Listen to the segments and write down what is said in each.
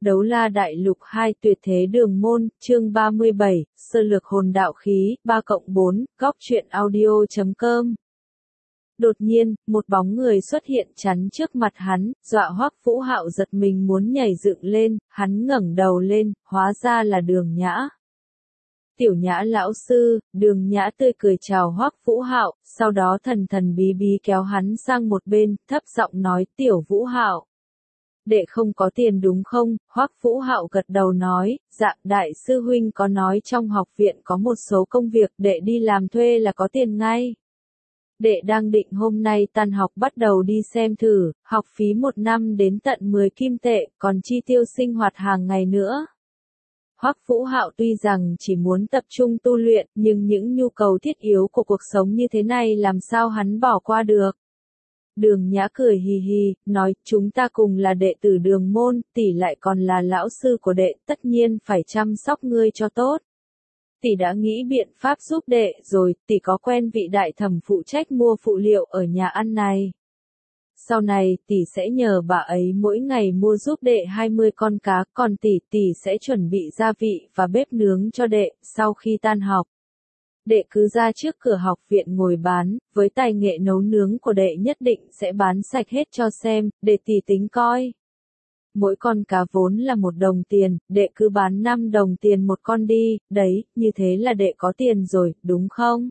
Đấu La Đại Lục 2 Tuyệt Thế Đường Môn, chương 37, Sơ lược hồn đạo khí, 3+4, góc truyện audio.com. Đột nhiên, một bóng người xuất hiện chắn trước mặt hắn, dọa Hoắc Vũ Hạo giật mình muốn nhảy dựng lên, hắn ngẩng đầu lên, hóa ra là Đường Nhã. Tiểu Nhã lão sư, Đường Nhã tươi cười chào Hoắc Vũ Hạo, sau đó thần thần bí bí kéo hắn sang một bên, thấp giọng nói, Tiểu Vũ Hạo. Đệ không có tiền đúng không? Hoắc Vũ Hạo gật đầu nói, dạ, đại sư huynh có nói trong học viện có một số công việc đệ đi làm thuê là có tiền ngay. Đệ đang định hôm nay tan học bắt đầu đi xem thử, học phí 1 năm đến tận 10 kim tệ, còn chi tiêu sinh hoạt hàng ngày nữa. Hoắc Vũ Hạo tuy rằng chỉ muốn tập trung tu luyện, nhưng những nhu cầu thiết yếu của cuộc sống như thế này làm sao hắn bỏ qua được. Đường Nhã cười hì hì, nói, chúng ta cùng là đệ tử Đường môn, tỷ lại còn là lão sư của đệ, tất nhiên phải chăm sóc ngươi cho tốt. Tỷ đã nghĩ biện pháp giúp đệ rồi, tỷ có quen vị đại thẩm phụ trách mua phụ liệu ở nhà ăn này. Sau này, tỷ sẽ nhờ bà ấy mỗi ngày mua giúp đệ 20 con cá, còn tỷ sẽ chuẩn bị gia vị và bếp nướng cho đệ, sau khi tan học. Đệ cứ ra trước cửa học viện ngồi bán, với tài nghệ nấu nướng của đệ nhất định sẽ bán sạch hết cho xem, để tỷ tính coi. Mỗi con cá vốn là 1 đồng tiền, đệ cứ bán 5 đồng tiền một con đi, đấy, như thế là đệ có tiền rồi, đúng không?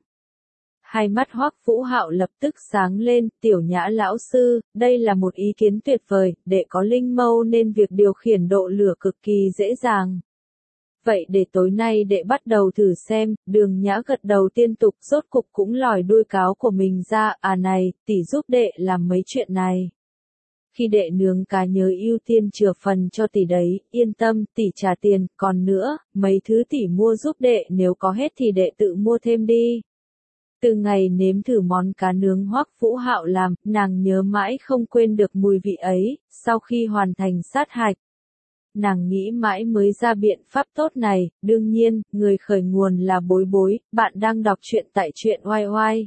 Hai mắt Hoắc Vũ Hạo lập tức sáng lên, Tiểu Nhã lão sư, đây là một ý kiến tuyệt vời, đệ có linh mâu nên việc điều khiển độ lửa cực kỳ dễ dàng. Vậy để tối nay đệ bắt đầu thử xem, Đường Nhã gật đầu liên tục, rốt cục cũng lòi đuôi cáo của mình ra, à này, tỷ giúp đệ làm mấy chuyện này. Khi đệ nướng cá nhớ ưu tiên chừa phần cho tỷ đấy, yên tâm, tỷ trả tiền, còn nữa, mấy thứ tỷ mua giúp đệ nếu có hết thì đệ tự mua thêm đi. Từ ngày nếm thử món cá nướng Hoắc Vũ Hạo làm, nàng nhớ mãi không quên được mùi vị ấy, sau khi hoàn thành sát hạch. Nàng nghĩ mãi mới ra biện pháp tốt này, đương nhiên, người khởi nguồn là Bối Bối, bạn đang đọc truyện tại truyện oai oai.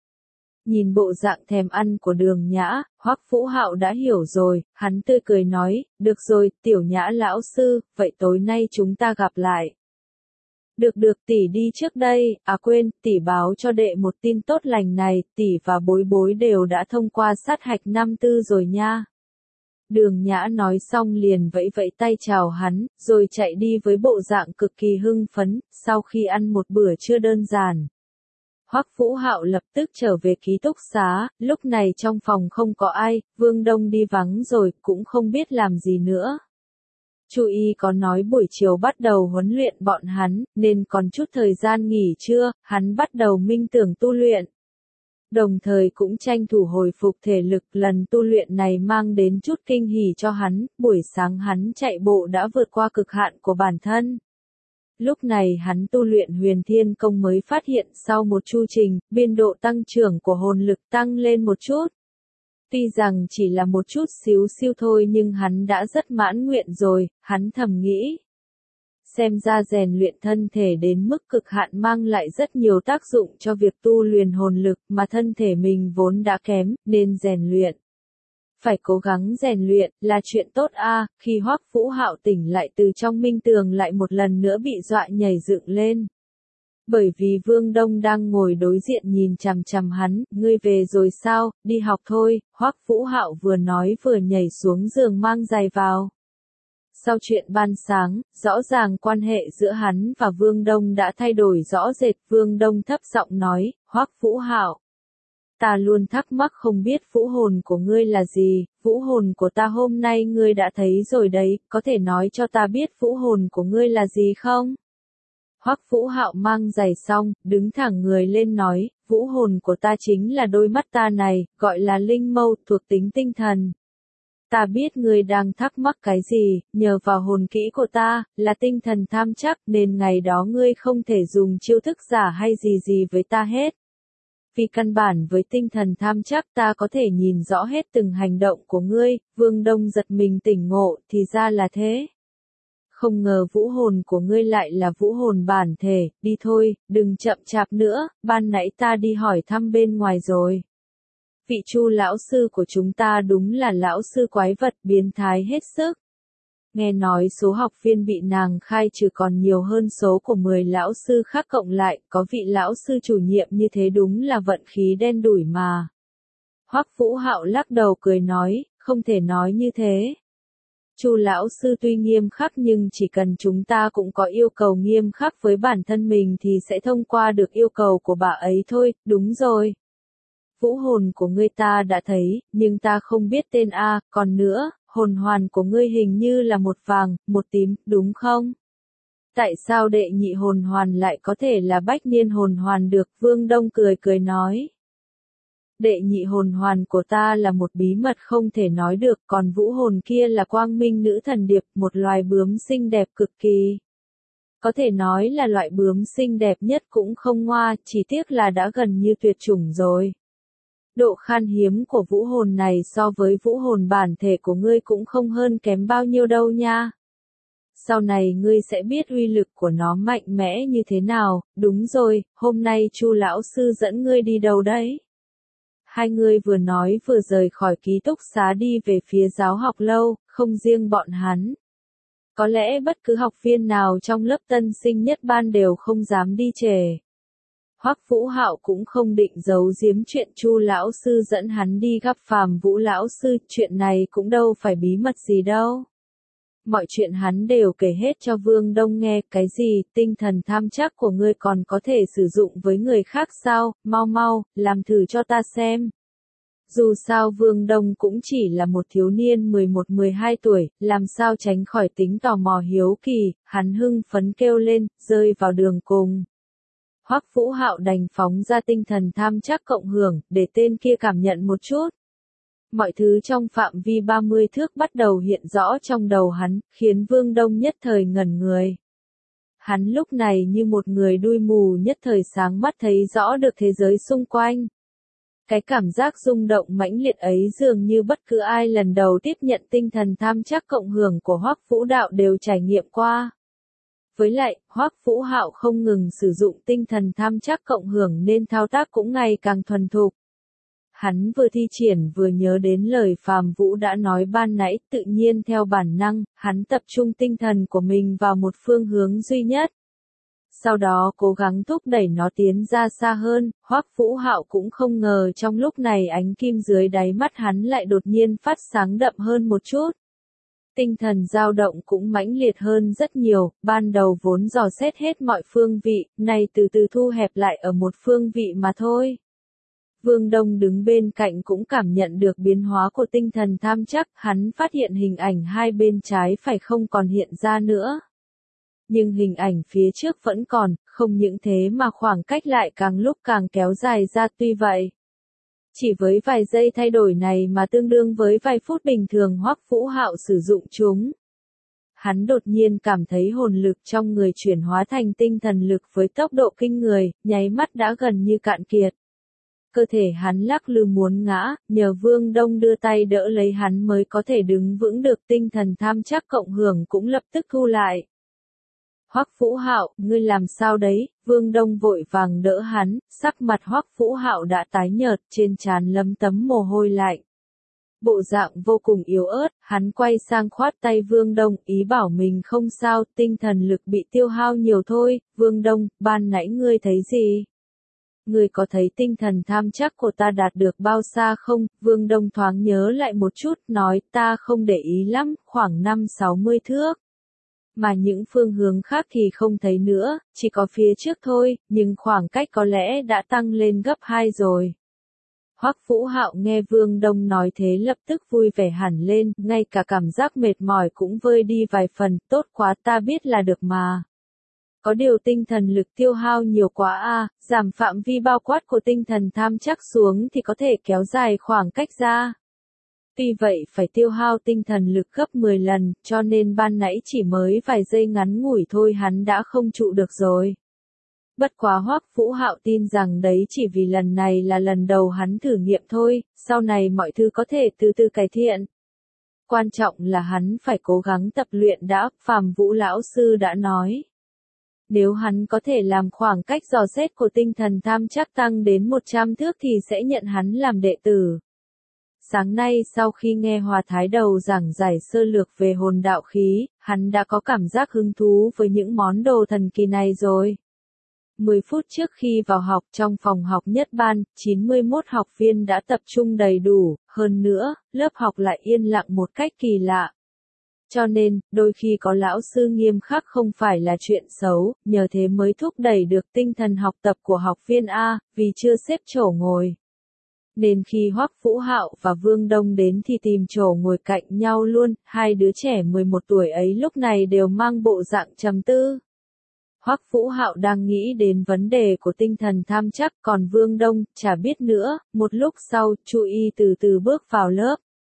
Nhìn bộ dạng thèm ăn của Đường Nhã, Hoắc Vũ Hạo đã hiểu rồi, hắn tươi cười nói, được rồi, Tiểu Nhã lão sư, vậy tối nay chúng ta gặp lại. Được tỷ đi trước đây, à quên, tỷ báo cho đệ một tin tốt lành này, tỷ và Bối Bối đều đã thông qua sát hạch năm tư rồi nha. Đường Nhã nói xong liền vẫy vẫy tay chào hắn, rồi chạy đi với bộ dạng cực kỳ hưng phấn, sau khi ăn một bữa trưa đơn giản. Hoắc Vũ Hạo lập tức trở về ký túc xá, lúc này trong phòng không có ai, Vương Đông đi vắng rồi, cũng không biết làm gì nữa. Chu Y có nói buổi chiều bắt đầu huấn luyện bọn hắn, nên còn chút thời gian nghỉ trưa, hắn bắt đầu minh tưởng tu luyện. Đồng thời cũng tranh thủ hồi phục thể lực, lần tu luyện này mang đến chút kinh hỉ cho hắn, buổi sáng hắn chạy bộ đã vượt qua cực hạn của bản thân. Lúc này hắn tu luyện Huyền Thiên Công mới phát hiện sau một chu trình, biên độ tăng trưởng của hồn lực tăng lên một chút. Tuy rằng chỉ là một chút xíu siêu thôi nhưng hắn đã rất mãn nguyện rồi, hắn thầm nghĩ. Xem ra rèn luyện thân thể đến mức cực hạn mang lại rất nhiều tác dụng cho việc tu luyện hồn lực mà thân thể mình vốn đã kém, nên rèn luyện. Phải cố gắng rèn luyện, là chuyện tốt a. Khi Hoắc Vũ Hạo tỉnh lại từ trong minh tường lại một lần nữa bị dọa nhảy dựng lên. Bởi vì Vương Đông đang ngồi đối diện nhìn chằm chằm hắn, ngươi về rồi sao, đi học thôi, Hoắc Vũ Hạo vừa nói vừa nhảy xuống giường mang giày vào. Sau chuyện ban sáng, rõ ràng quan hệ giữa hắn và Vương Đông đã thay đổi rõ rệt, Vương Đông thấp giọng nói, Hoắc Vũ Hạo. Ta luôn thắc mắc không biết vũ hồn của ngươi là gì, vũ hồn của ta hôm nay ngươi đã thấy rồi đấy, có thể nói cho ta biết vũ hồn của ngươi là gì không? Hoắc Vũ Hạo mang giày xong, đứng thẳng người lên nói, vũ hồn của ta chính là đôi mắt ta này, gọi là linh mâu, thuộc tính tinh thần. Ta biết ngươi đang thắc mắc cái gì, nhờ vào hồn kỹ của ta, là tinh thần tham chắc, nên ngày đó ngươi không thể dùng chiêu thức giả hay gì với ta hết. Vì căn bản với tinh thần tham chắc ta có thể nhìn rõ hết từng hành động của ngươi, Vương Đông giật mình tỉnh ngộ, thì ra là thế. Không ngờ vũ hồn của ngươi lại là vũ hồn bản thể, đi thôi, đừng chậm chạp nữa, ban nãy ta đi hỏi thăm bên ngoài rồi. Vị Chu lão sư của chúng ta đúng là lão sư quái vật biến thái hết sức. Nghe nói số học viên bị nàng khai trừ còn nhiều hơn số của 10 lão sư khác cộng lại, có vị lão sư chủ nhiệm như thế đúng là vận khí đen đủi mà. Hoắc Vũ Hạo lắc đầu cười nói, không thể nói như thế. Chu lão sư tuy nghiêm khắc nhưng chỉ cần chúng ta cũng có yêu cầu nghiêm khắc với bản thân mình thì sẽ thông qua được yêu cầu của bà ấy thôi, đúng rồi. Vũ hồn của ngươi ta đã thấy, nhưng ta không biết tên a, còn nữa, hồn hoàn của ngươi hình như là một vàng, một tím, đúng không? Tại sao đệ nhị hồn hoàn lại có thể là bách niên hồn hoàn được? Vương Đông cười cười nói. Đệ nhị hồn hoàn của ta là một bí mật không thể nói được, còn vũ hồn kia là quang minh nữ thần điệp, một loài bướm xinh đẹp cực kỳ. Có thể nói là loại bướm xinh đẹp nhất cũng không ngoa, chỉ tiếc là đã gần như tuyệt chủng rồi. Độ khan hiếm của vũ hồn này so với vũ hồn bản thể của ngươi cũng không hơn kém bao nhiêu đâu nha. Sau này ngươi sẽ biết uy lực của nó mạnh mẽ như thế nào, đúng rồi, hôm nay Chu lão sư dẫn ngươi đi đâu đấy? Hai người vừa nói vừa rời khỏi ký túc xá đi về phía giáo học lâu, không riêng bọn hắn. Có lẽ bất cứ học viên nào trong lớp tân sinh nhất ban đều không dám đi trễ. Hoắc Vũ Hạo cũng không định giấu giếm chuyện Chu lão sư dẫn hắn đi gặp Phàm Vũ lão sư, chuyện này cũng đâu phải bí mật gì đâu. Mọi chuyện hắn đều kể hết cho Vương Đông nghe, cái gì, tinh thần tham trắc của ngươi còn có thể sử dụng với người khác sao, mau mau, làm thử cho ta xem. Dù sao Vương Đông cũng chỉ là một thiếu niên 11-12 tuổi, làm sao tránh khỏi tính tò mò hiếu kỳ, hắn hưng phấn kêu lên, rơi vào đường cùng. Hoắc Vũ Hạo đành phóng ra tinh thần tham trắc cộng hưởng, để tên kia cảm nhận một chút. Mọi thứ trong phạm vi 30 thước bắt đầu hiện rõ trong đầu hắn, khiến Vương Đông nhất thời ngẩn người. Hắn lúc này như một người đuôi mù nhất thời sáng mắt thấy rõ được thế giới xung quanh. Cái cảm giác rung động mãnh liệt ấy dường như bất cứ ai lần đầu tiếp nhận tinh thần tham trắc cộng hưởng của Hoắc Vũ Đạo đều trải nghiệm qua. Với lại, Hoắc Vũ Hạo không ngừng sử dụng tinh thần tham trắc cộng hưởng nên thao tác cũng ngày càng thuần thục. Hắn vừa thi triển vừa nhớ đến lời Phàm Vũ đã nói ban nãy, tự nhiên theo bản năng, hắn tập trung tinh thần của mình vào một phương hướng duy nhất. Sau đó cố gắng thúc đẩy nó tiến ra xa hơn, Hoắc Vũ Hạo cũng không ngờ trong lúc này ánh kim dưới đáy mắt hắn lại đột nhiên phát sáng đậm hơn một chút. Tinh thần dao động cũng mãnh liệt hơn rất nhiều, ban đầu vốn dò xét hết mọi phương vị, nay từ từ thu hẹp lại ở một phương vị mà thôi. Vương Đông đứng bên cạnh cũng cảm nhận được biến hóa của tinh thần tham trắc, hắn phát hiện hình ảnh hai bên trái phải không còn hiện ra nữa. Nhưng hình ảnh phía trước vẫn còn, không những thế mà khoảng cách lại càng lúc càng kéo dài ra, tuy vậy. Chỉ với vài giây thay đổi này mà tương đương với vài phút bình thường Hoắc Vũ Hạo sử dụng chúng. Hắn đột nhiên cảm thấy hồn lực trong người chuyển hóa thành tinh thần lực với tốc độ kinh người, nháy mắt đã gần như cạn kiệt. Cơ thể hắn lắc lư muốn ngã, nhờ Vương Đông đưa tay đỡ lấy hắn mới có thể đứng vững được, tinh thần tham trắc cộng hưởng cũng lập tức thu lại. Hoắc Vũ Hạo, ngươi làm sao đấy? Vương Đông vội vàng đỡ hắn, sắc mặt Hoắc Vũ Hạo đã tái nhợt, trên trán lấm tấm mồ hôi lạnh. Bộ dạng vô cùng yếu ớt, hắn quay sang khoát tay Vương Đông, ý bảo mình không sao, tinh thần lực bị tiêu hao nhiều thôi. Vương Đông, ban nãy ngươi thấy gì? Ngươi có thấy tinh thần tham trắc của ta đạt được bao xa không? Vương Đông thoáng nhớ lại một chút, nói ta không để ý lắm, khoảng 5-60 thước. Mà những phương hướng khác thì không thấy nữa, chỉ có phía trước thôi, nhưng khoảng cách có lẽ đã tăng lên gấp 2 rồi. Hoắc Vũ Hạo nghe Vương Đông nói thế lập tức vui vẻ hẳn lên, ngay cả cảm giác mệt mỏi cũng vơi đi vài phần, tốt quá, ta biết là được mà. Có điều tinh thần lực tiêu hao nhiều quá a, giảm phạm vi bao quát của tinh thần tham trắc xuống thì có thể kéo dài khoảng cách ra. Tuy vậy phải tiêu hao tinh thần lực gấp 10 lần, cho nên ban nãy chỉ mới vài giây ngắn ngủi thôi hắn đã không trụ được rồi. Bất quá Hoắc Vũ Hạo tin rằng đấy chỉ vì lần này là lần đầu hắn thử nghiệm thôi, sau này mọi thứ có thể từ từ cải thiện. Quan trọng là hắn phải cố gắng tập luyện đã, Phàm Vũ lão sư đã nói. Nếu hắn có thể làm khoảng cách dò xét của tinh thần tham trắc tăng đến 100 thước thì sẽ nhận hắn làm đệ tử. Sáng nay sau khi nghe Hòa Thái Đầu giảng giải sơ lược về hồn đạo khí, hắn đã có cảm giác hứng thú với những món đồ thần kỳ này rồi. 10 phút trước khi vào học trong phòng học nhất ban, 91 học viên đã tập trung đầy đủ, hơn nữa, lớp học lại yên lặng một cách kỳ lạ. Cho nên, đôi khi có lão sư nghiêm khắc không phải là chuyện xấu, nhờ thế mới thúc đẩy được tinh thần học tập của học viên A, vì chưa xếp chỗ ngồi. Nên khi Hoắc Vũ Hạo và Vương Đông đến thì tìm chỗ ngồi cạnh nhau luôn, hai đứa trẻ 11 tuổi ấy lúc này đều mang bộ dạng trầm tư. Hoắc Vũ Hạo đang nghĩ đến vấn đề của tinh thần tham chắc, còn Vương Đông, chả biết nữa, một lúc sau, Chu Y từ từ bước vào lớp.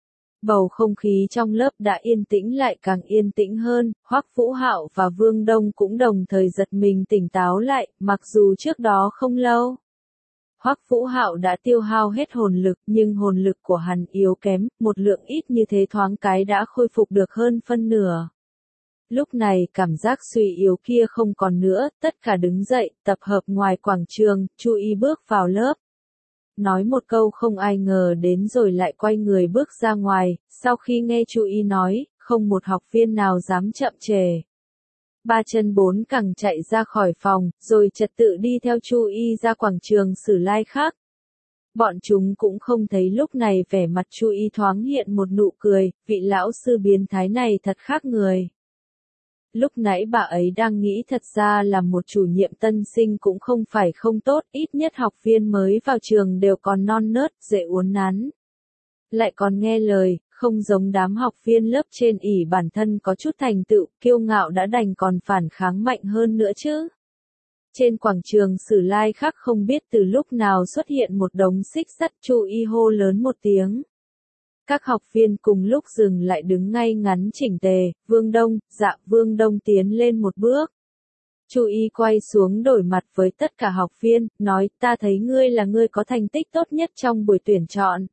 Bầu không khí trong lớp đã yên tĩnh lại càng yên tĩnh hơn, Hoắc Vũ Hạo và Vương Đông cũng đồng thời giật mình tỉnh táo lại, mặc dù trước đó không lâu. Hoắc Vũ Hạo đã tiêu hao hết hồn lực, nhưng hồn lực của hắn yếu kém, một lượng ít như thế thoáng cái đã khôi phục được hơn phân nửa. Lúc này cảm giác suy yếu kia không còn nữa, tất cả đứng dậy, tập hợp ngoài quảng trường, Chu Y bước vào lớp. Nói một câu không ai ngờ đến rồi lại quay người bước ra ngoài, sau khi nghe Chu Y nói, không một học viên nào dám chậm trễ. Ba chân bốn cẳng chạy ra khỏi phòng, rồi trật tự đi theo Chu Y ra quảng trường Sử Lai khác. Bọn chúng cũng không thấy lúc này vẻ mặt Chu Y thoáng hiện một nụ cười, vị lão sư biến thái này thật khác người. Lúc nãy bà ấy đang nghĩ thật ra là một chủ nhiệm tân sinh cũng không phải không tốt, ít nhất học viên mới vào trường đều còn non nớt, dễ uốn nắn. Lại còn nghe lời, không giống đám học viên lớp trên ỷ bản thân có chút thành tựu, kiêu ngạo đã đành còn phản kháng mạnh hơn nữa chứ. Trên quảng trường Sử Lai khác không biết từ lúc nào xuất hiện một đống xích sắt, Chu Y hô lớn một tiếng. Các học viên cùng lúc dừng lại đứng ngay ngắn chỉnh tề, Vương Đông, dạ Vương Đông tiến lên một bước. Chu Y quay xuống đổi mặt với tất cả học viên, nói ta thấy ngươi là người có thành tích tốt nhất trong buổi tuyển chọn.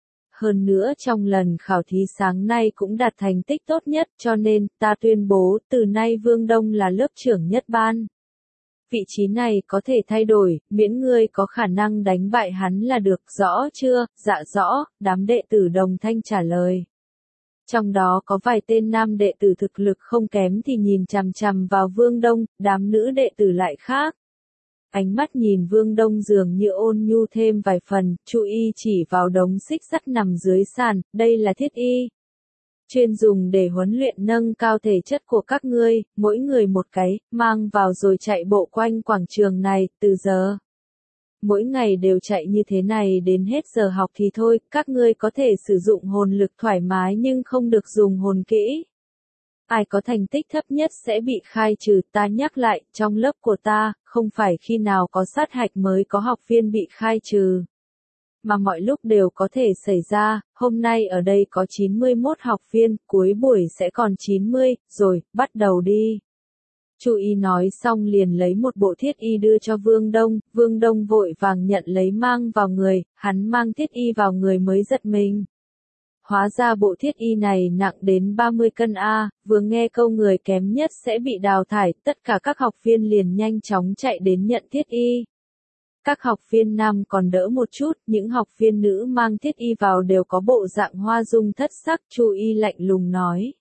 Hơn nữa trong lần khảo thí sáng nay cũng đạt thành tích tốt nhất cho nên ta tuyên bố từ nay Vương Đông là lớp trưởng nhất ban. Vị trí này có thể thay đổi, miễn ngươi có khả năng đánh bại hắn là được, rõ chưa? Dạ rõ, đám đệ tử đồng thanh trả lời. Trong đó có vài tên nam đệ tử thực lực không kém thì nhìn chằm chằm vào Vương Đông, đám nữ đệ tử lại khác. Ánh mắt nhìn Vương Đông dường như ôn nhu thêm vài phần, Chu Y chỉ vào đống xích sắt nằm dưới sàn, đây là thiết y. Chuyên dùng để huấn luyện nâng cao thể chất của các ngươi, mỗi người một cái, mang vào rồi chạy bộ quanh quảng trường này, từ giờ. Mỗi ngày đều chạy như thế này đến hết giờ học thì thôi, các ngươi có thể sử dụng hồn lực thoải mái nhưng không được dùng hồn kỹ. Ai có thành tích thấp nhất sẽ bị khai trừ, ta nhắc lại, trong lớp của ta, không phải khi nào có sát hạch mới có học viên bị khai trừ. Mà mọi lúc đều có thể xảy ra, hôm nay ở đây có 91 học viên, cuối buổi sẽ còn 90, rồi, bắt đầu đi. Chu Y nói xong liền lấy một bộ thiết y đưa cho Vương Đông vội vàng nhận lấy mang vào người, hắn mang thiết y vào người mới giật mình. Hóa ra bộ thiết y này nặng đến 30 cân A, vừa nghe câu người kém nhất sẽ bị đào thải, tất cả các học viên liền nhanh chóng chạy đến nhận thiết y. Các học viên nam còn đỡ một chút, những học viên nữ mang thiết y vào đều có bộ dạng hoa dung thất sắc, Chu Y lạnh lùng nói.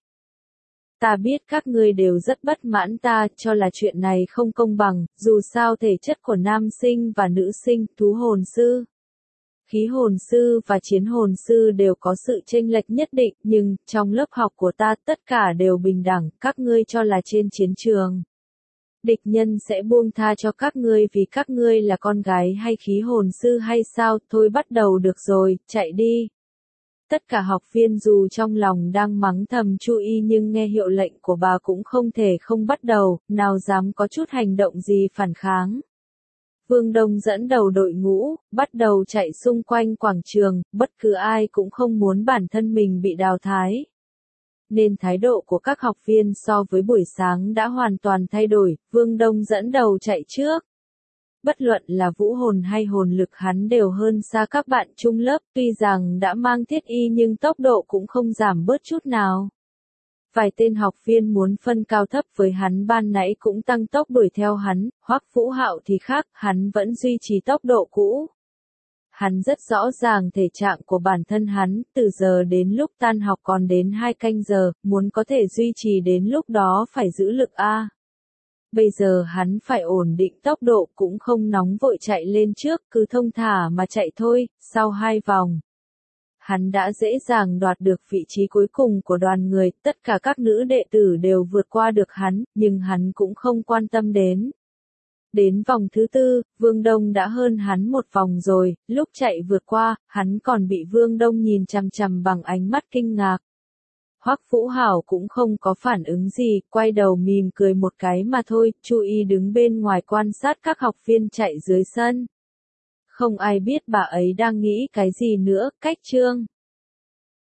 Ta biết các ngươi đều rất bất mãn ta, cho là chuyện này không công bằng, dù sao thể chất của nam sinh và nữ sinh, thú hồn sư, khí hồn sư và chiến hồn sư đều có sự chênh lệch nhất định, nhưng, trong lớp học của ta tất cả đều bình đẳng, các ngươi cho là trên chiến trường. Địch nhân sẽ buông tha cho các ngươi vì các ngươi là con gái hay khí hồn sư hay sao, thôi bắt đầu được rồi, chạy đi. Tất cả học viên dù trong lòng đang mắng thầm Chu Y nhưng nghe hiệu lệnh của bà cũng không thể không bắt đầu, nào dám có chút hành động gì phản kháng. Vương Đông dẫn đầu đội ngũ, bắt đầu chạy xung quanh quảng trường, bất cứ ai cũng không muốn bản thân mình bị đào thải. Nên thái độ của các học viên so với buổi sáng đã hoàn toàn thay đổi, Vương Đông dẫn đầu chạy trước. Bất luận là vũ hồn hay hồn lực hắn đều hơn xa các bạn chung lớp, tuy rằng đã mang thiết y nhưng tốc độ cũng không giảm bớt chút nào. Vài tên học viên muốn phân cao thấp với hắn ban nãy cũng tăng tốc đuổi theo hắn, Hoắc Vũ Hạo thì khác, hắn vẫn duy trì tốc độ cũ. Hắn rất rõ ràng thể trạng của bản thân hắn, từ giờ đến lúc tan học còn đến 2 canh giờ, muốn có thể duy trì đến lúc đó phải giữ lực a. Bây giờ hắn phải ổn định tốc độ cũng không nóng vội chạy lên trước, cứ thông thả mà chạy thôi, sau 2 vòng. Hắn đã dễ dàng đoạt được vị trí cuối cùng của đoàn người, tất cả các nữ đệ tử đều vượt qua được hắn, nhưng hắn cũng không quan tâm đến. Đến vòng thứ 4, Vương Đông đã hơn hắn 1 vòng rồi, lúc chạy vượt qua, hắn còn bị Vương Đông nhìn chằm chằm bằng ánh mắt kinh ngạc. Hoắc Vũ Hảo cũng không có phản ứng gì, quay đầu mỉm cười một cái mà thôi, chú ý đứng bên ngoài quan sát các học viên chạy dưới sân. Không ai biết bà ấy đang nghĩ cái gì nữa, cách chương.